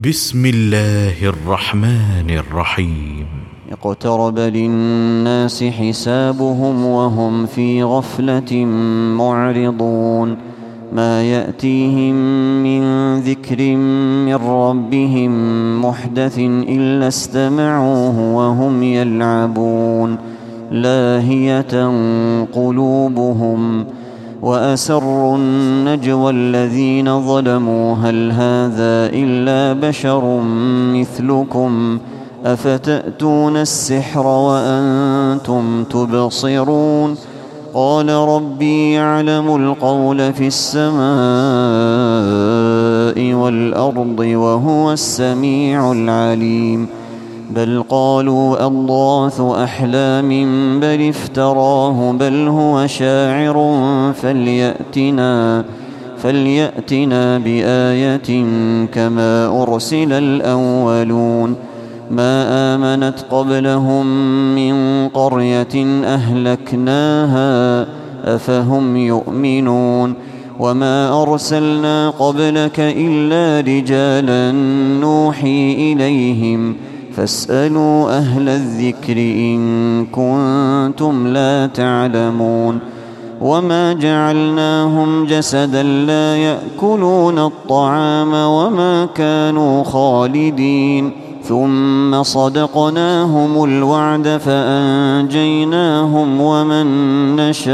بسم الله الرحمن الرحيم. اقترب للناس حسابهم وهم في غفلة معرضون. ما يأتيهم من ذكر من ربهم محدث إلا استمعوه وهم يلعبون لاهية قلوبهم وأسروا النجوى الذين ظلموا هل هذا إلا بشر مثلكم أفتأتون السحر وأنتم تبصرون. قال ربي يعلم القول في السماء والأرض وهو السميع العليم. بل قالوا أضغاث أحلام بل افتراه بل هو شاعر فليأتنا بآية كما أرسل الأولون. ما آمنت قبلهم من قرية أهلكناها أفهم يؤمنون. وما أرسلنا قبلك إلا رجالا نوحي إليهم فاسألوا أهل الذكر إن كنتم لا تعلمون. وما جعلناهم جسدا لا يأكلون الطعام وما كانوا خالدين. ثم صدقناهم الوعد فأنجيناهم ومن نشاء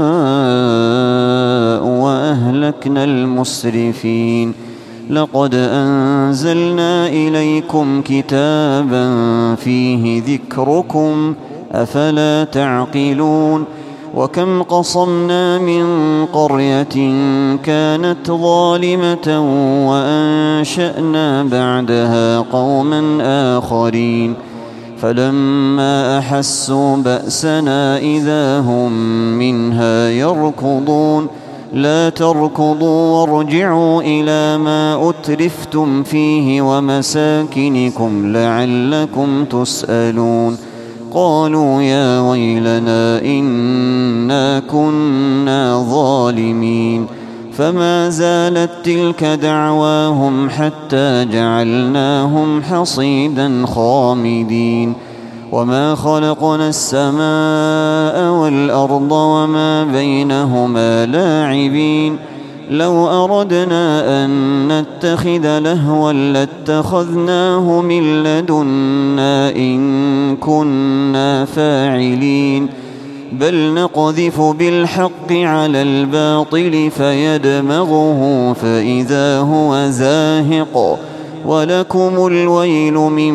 وأهلكنا المسرفين. لقد أنزلنا إليكم كتابا فيه ذكركم أفلا تعقلون. وكم قصمنا من قرية كانت ظالمة وأنشأنا بعدها قوما آخرين فلما أحسوا بأسنا إذا هم منها يركضون. لا تركضوا وارجعوا إلى ما أترفتم فيه ومساكنكم لعلكم تسألون. قالوا يا ويلنا إنا كنا ظالمين. فما زالت تلك دعواهم حتى جعلناهم حصيدا خامدين. وما خلقنا السماء والأرض وما بينهما لاعبين. لو أردنا أن نتخذ لهوا لاتخذناه من لدنا إن كنا فاعلين. بل نقذف بالحق على الباطل فيدمغه فإذا هو زاهق ولكم الويل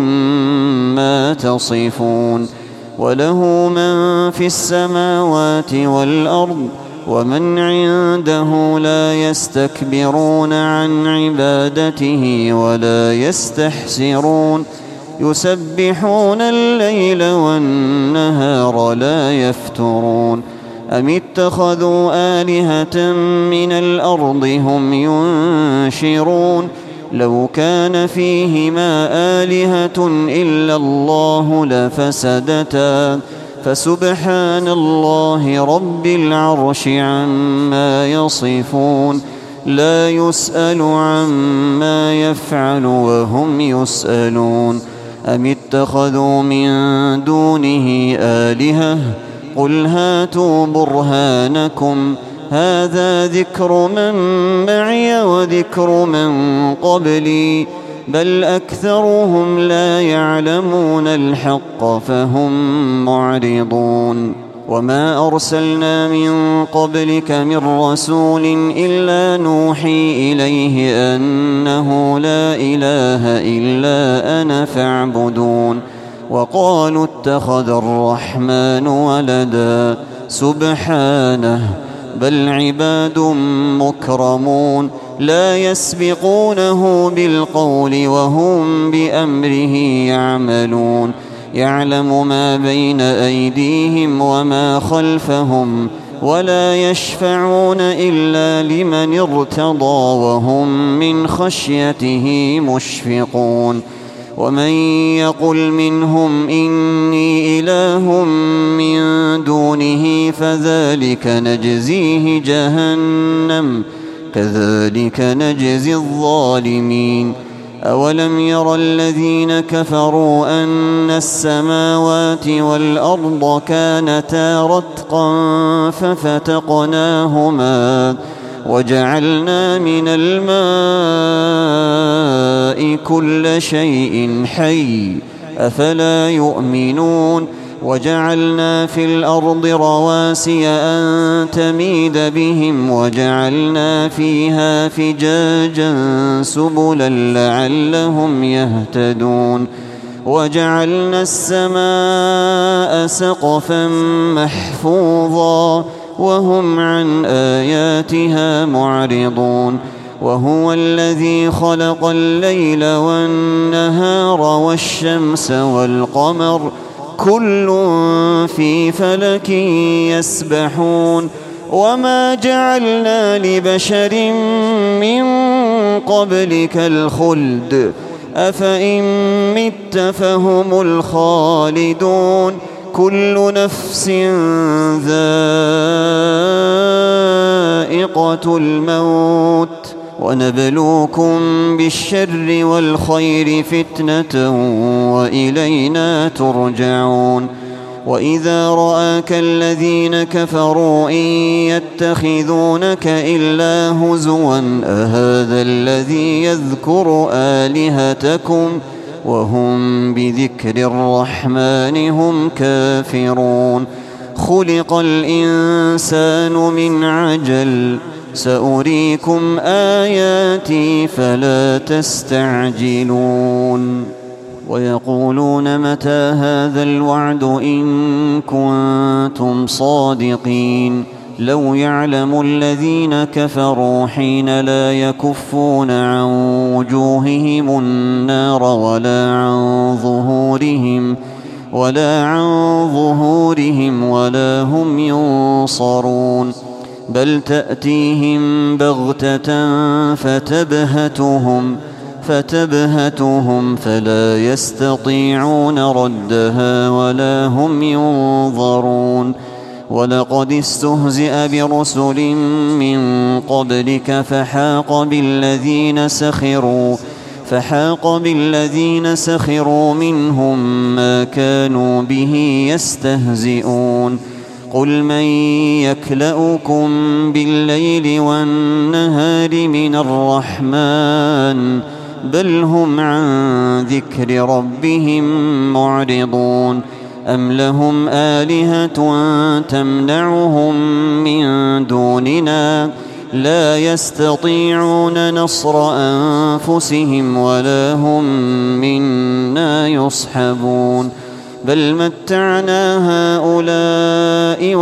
مما تصفون. وله من في السماوات والأرض ومن عنده لا يستكبرون عن عبادته ولا يستحسرون. يسبحون الليل والنهار لا يفترون. أم اتخذوا آلهة من الأرض هم ينشرون. لو كان فيهما آلهة إلا الله لفسدتا فسبحان الله رب العرش عما يصفون. لا يسأل عما يفعل وهم يسألون. أم اتخذوا من دونه آلهة قل هاتوا برهانكم هذا ذكر من معي وذكر من قبلي بل أكثرهم لا يعلمون الحق فهم معرضون. وما أرسلنا من قبلك من رسول إلا نوحي إليه أنه لا إله إلا أنا فاعبدون. وقالوا اتخذ الرحمن ولدا سبحانه بل عباد مكرمون لا يسبقونه بالقول وهم بأمره يعملون. يعلم ما بين أيديهم وما خلفهم ولا يشفعون إلا لمن ارتضى وهم من خشيته مشفقون. ومن يقل منهم إني إله من دونه فذلك نجزيه جهنم كذلك نجزي الظالمين. أولم ير الذين كفروا أن السماوات والأرض كانتا رتقا ففتقناهما وجعلنا من الماء كل شيء حي أفلا يؤمنون وجعلنا في الأرض رواسي أن تميد بهم وجعلنا فيها فجاجا سبلا لعلهم يهتدون وجعلنا السماء سقفا محفوظا وهم عن آياتها معرضون وهو الذي خلق الليل والنهار والشمس والقمر كل في فلك يسبحون وما جعلنا لبشر من قبلك الخلد أفإن مت فهم الخالدون كل نفس ذائقة الموت ونبلوكم بالشر والخير فتنة وإلينا ترجعون وإذا رآك الذين كفروا إن يتخذونك إلا هزوا أهذا الذي يذكر آلهتكم وهم بذكر الرحمن هم كافرون خلق الإنسان من عجل سأريكم آياتي فلا تستعجلون ويقولون متى هذا الوعد إن كنتم صادقين لو يعلم الذين كفروا حين لا يكفون عن وجوههم النار ولا عن ظهورهم ولا هم ينصرون بل تأتيهم بغتة فتبهتهم فلا يستطيعون ردها ولا هم ينظرون ولقد استهزئ برسل من قبلك فحاق بالذين سخروا منهم ما كانوا به يستهزئون قل من يكلؤكم بالليل والنهار من الرحمن بل هم عن ذكر ربهم معرضون أم لهم آلهة تمنعهم من دوننا لا يستطيعون نصر أنفسهم ولا هم منا يصحبون بل متعنا هؤلاء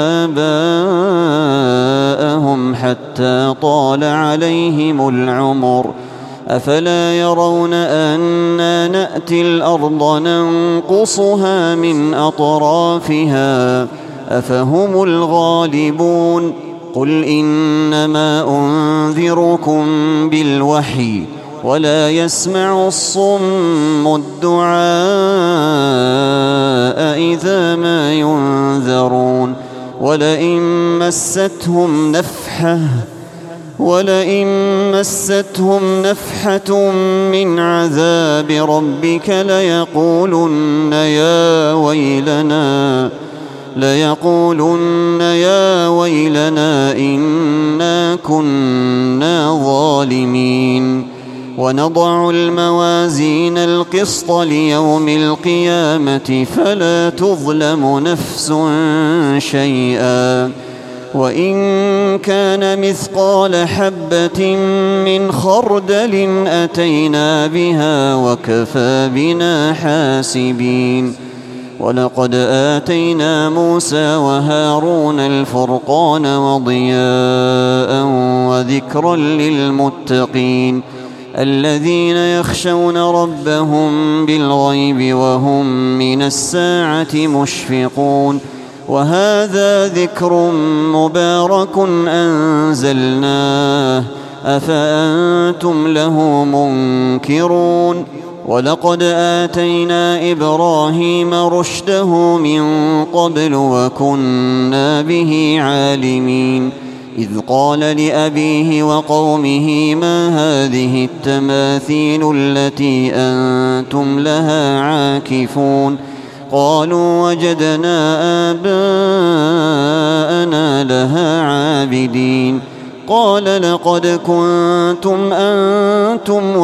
وآباءهم حتى طال عليهم العمر أفلا يرون أنا نأتي الأرض ننقصها من أطرافها أفهم الغالبون قل إنما أنذركم بالوحي ولا يسمع الصم الدعاء إذا ما ينذرون ولئن مستهم نفحة من عذاب ربك ليقولن يا ويلنا إنا كنا ظالمين ونضع الموازين القسط ليوم القيامة فلا تظلم نفس شيئا وإن كان مثقال حبة من خردل أتينا بها وكفى بنا حاسبين ولقد آتينا موسى وهارون الفرقان وضياء وذكرا للمتقين الذين يخشون ربهم بالغيب وهم من الساعة مشفقون وهذا ذكر مبارك أنزلناه أفأنتم له منكرون ولقد آتينا إبراهيم رشده من قبل وكنا به عالمين إذ قال لأبيه وقومه ما هذه التماثيل التي أنتم لها عاكفون قالوا وجدنا آباءنا لها عابدين قال لقد كنتم أنتم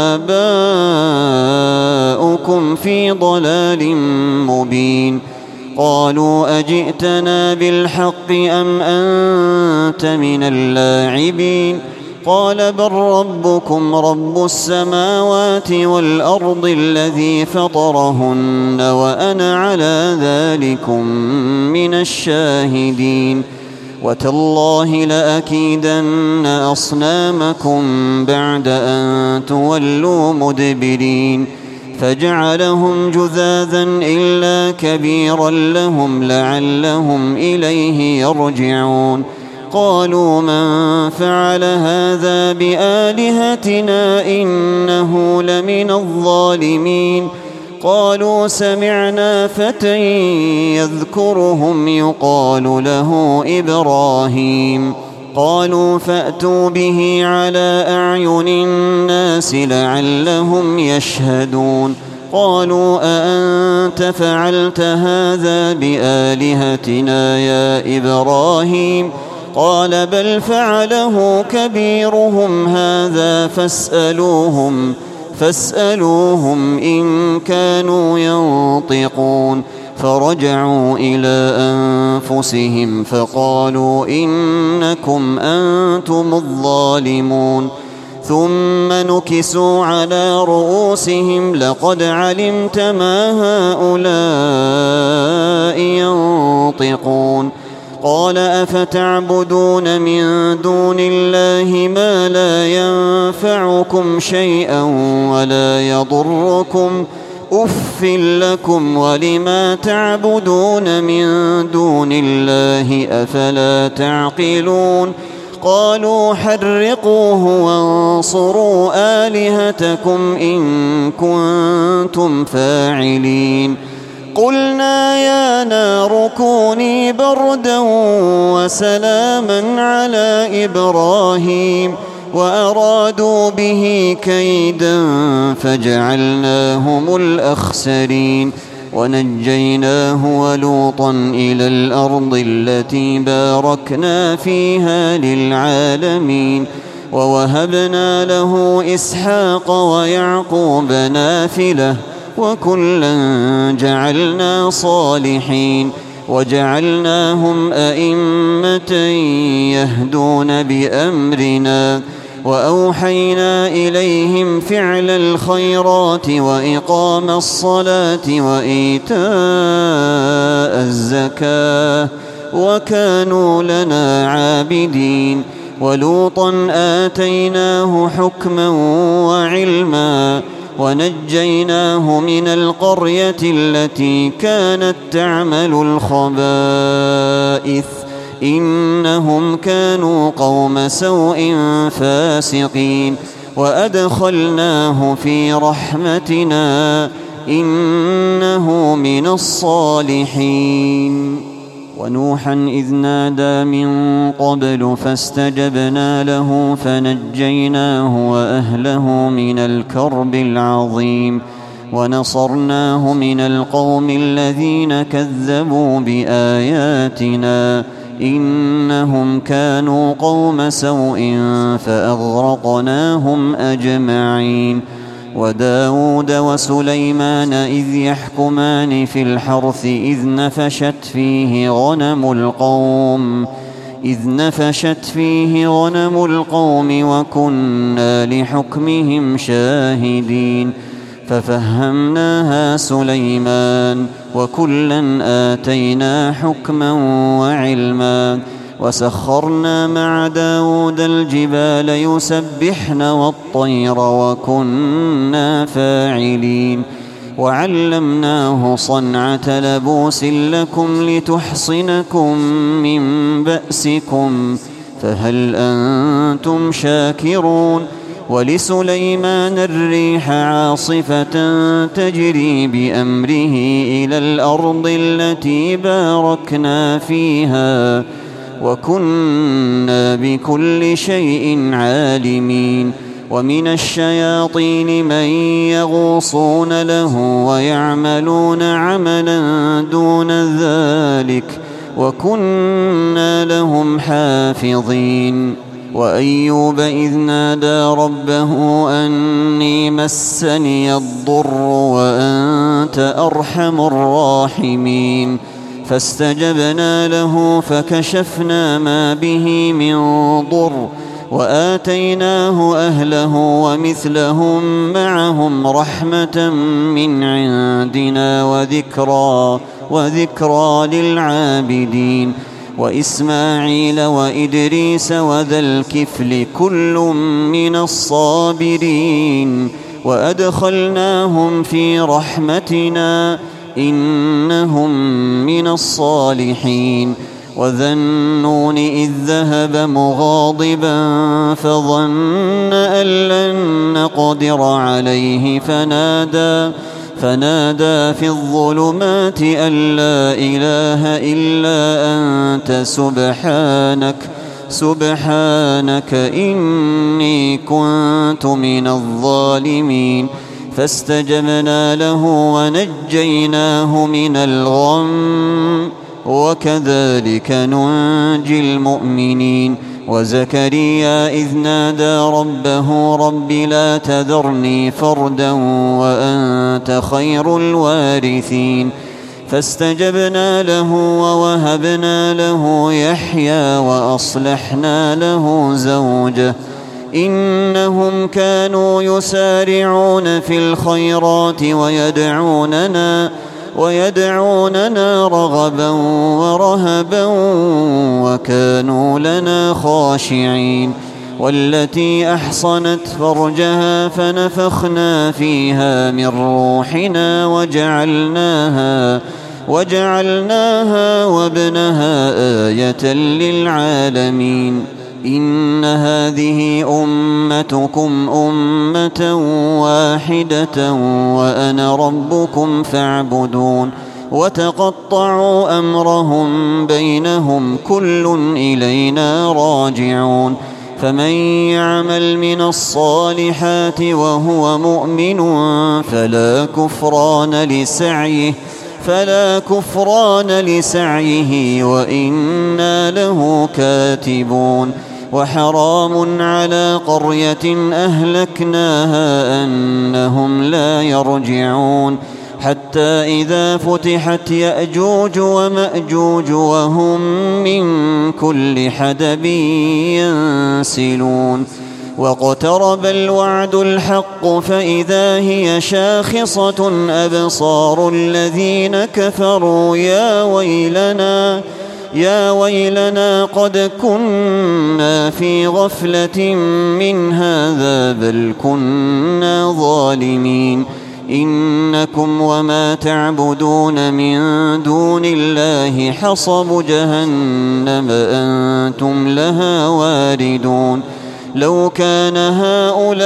وآباؤكم في ضلال مبين قالوا أجئتنا بالحق أم أنت من اللاعبين قال بل ربكم رب السماوات والأرض الذي فطرهن وأنا على ذلكم من الشاهدين وتالله لأكيدن أصنامكم بعد أن تولوا مدبرين فجعلهم جذاذا إلا كبيرا لهم لعلهم إليه يرجعون قالوا من فعل هذا بآلهتنا إنه لمن الظالمين قالوا سمعنا فتى يذكرهم يقال له إبراهيم قالوا فأتوا به على أعين الناس لعلهم يشهدون قالوا أأنت فعلت هذا بآلهتنا يا إبراهيم قال بل فعله كبيرهم هذا فاسألوهم إن كانوا ينطقون فرجعوا إلى أنفسهم فقالوا إنكم أنتم الظالمون ثم نكسوا على رؤوسهم لقد علمت ما هؤلاء ينطقون قال أفتعبدون من دون الله ما لا ينفعكم شيئا ولا يضركم أف لكم ولما تعبدون من دون الله أفلا تعقلون قالوا حرقوه وانصروا آلهتكم إن كنتم فاعلين قلنا يا نار كوني بردا وسلاما على إبراهيم وأرادوا به كيدا فجعلناهم الأخسرين ونجيناه ولوطا إلى الأرض التي باركنا فيها للعالمين ووهبنا له إسحاق ويعقوب نافلة وكلا جعلنا صالحين وجعلناهم أئمة يهدون بأمرنا وأوحينا إليهم فعل الخيرات وإقام الصلاة وإيتاء الزكاة وكانوا لنا عابدين ولوطا آتيناه حكما وعلما ونجيناه من القرية التي كانت تعمل الخبائث إنهم كانوا قوم سوء فاسقين وأدخلناه في رحمتنا إنه من الصالحين ونوحا إذ نادى من قبل فاستجبنا له فنجيناه وأهله من الكرب العظيم ونصرناه من القوم الذين كذبوا بآياتنا إنهم كانوا قوم سوء فأغرقناهم أجمعين وداود وسليمان إذ يحكمان في الحرث إذ نفشت فيه غنم القوم وكنا لحكمهم شاهدين ففهمناها سليمان وكلا آتينا حكما وعلما وسخرنا مع داود الجبال يسبحن والطير وكنا فاعلين وعلمناه صنعة لبوس لكم لتحصنكم من بأسكم فهل أنتم شاكرون ولسليمان الريح عاصفة تجري بأمره إلى الأرض التي باركنا فيها وكنا بكل شيء عالمين ومن الشياطين من يغوصون له ويعملون عملا دون ذلك وكنا لهم حافظين وأيوب إذ نادى ربه أني مسني الضر وأنت أرحم الراحمين فاستجبنا له فكشفنا ما به من ضر وآتيناه أهله ومثلهم معهم رحمة من عندنا وذكرى للعابدين وإسماعيل وإدريس وذا الكفل كل من الصابرين وأدخلناهم في رحمتنا إنهم من الصالحين وذا النون إذ ذهب مغاضبا فظن أن لن نقدر عليه فنادى في الظلمات أن لا إله إلا أنت سبحانك إني كنت من الظالمين فاستجبنا له ونجيناه من الغم وكذلك ننجي المؤمنين وزكريا إذ نادى ربه رب لا تذرني فردا وأنت خير الوارثين فاستجبنا له ووهبنا له يحيى وأصلحنا له زوجه إنهم كانوا يسارعون في الخيرات ويدعوننا رغبا ورهبا وكانوا لنا خاشعين والتي أحصنت فرجها فنفخنا فيها من روحنا وجعلناها وابنها آية للعالمين إن هذه أمتكم أمة واحدة وأنا ربكم فاعبدون وتقطعوا أمرهم بينهم كل إلينا راجعون فمن يعمل من الصالحات وهو مؤمن فلا كفران لسعيه وإنا له كاتبون وحرام على قرية أهلكناها أنهم لا يرجعون حتى إذا فتحت يأجوج ومأجوج وهم من كل حدب ينسلون واقترب الوعد الحق فإذا هي شاخصة أبصار الذين كفروا يا ويلنا قد كنا في غفلة من هذا بل كنا ظالمين إنكم وما تعبدون من دون الله حصب جهنم أنتم لها واردون لو كان هؤلاء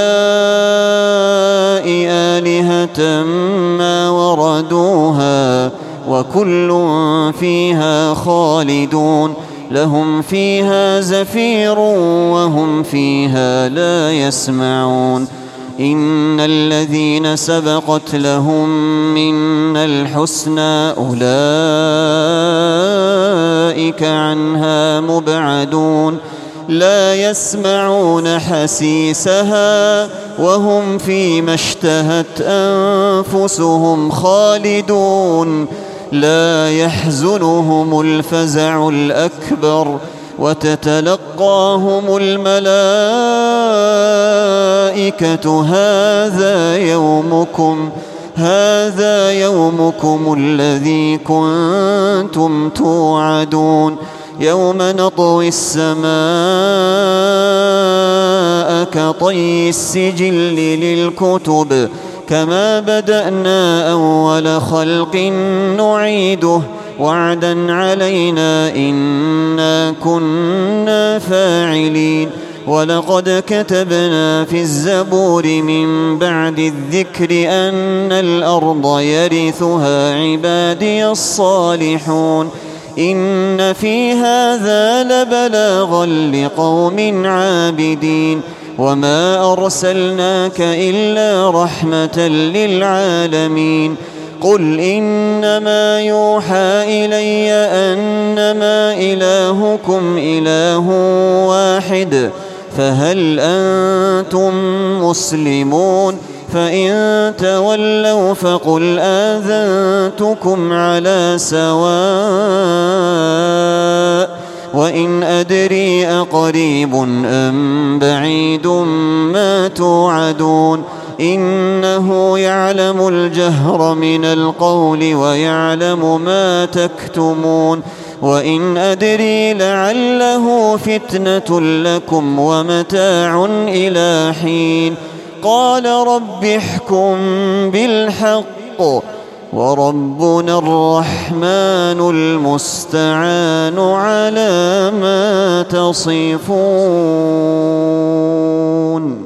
آلهة ما وردوها وكل فيها خالدون لهم فيها زفير وهم فيها لا يسمعون إن الذين سبقت لهم منا الحسنى أولئك عنها مبعدون لا يسمعون حسيسها وهم فيما اشتهت أنفسهم خالدون لا يحزنهم الفزع الأكبر وتتلقاهم الملائكة هذا يومكم الذي كنتم توعدون يوم نطوي السماء كطي السجل للكتب كما بدأنا أول خلق نعيده وعدا علينا إنا كنا فاعلين ولقد كتبنا في الزبور من بعد الذكر أن الأرض يرثها عبادي الصالحون إن في هذا لبلاغا لقوم عابدين وما أرسلناك إلا رحمة للعالمين قل إنما يوحى إلي أنما إلهكم إله واحد فهل أنتم مسلمون فإن تولوا فقل آذنتكم على سواء وإن أدري أقريب أم بعيد ما توعدون إنه يعلم الجهر من القول ويعلم ما تكتمون وإن أدري لعله فتنة لكم ومتاع إلى حين قال رب احكم بالحق وربنا الرحمن المستعان على ما تصفون.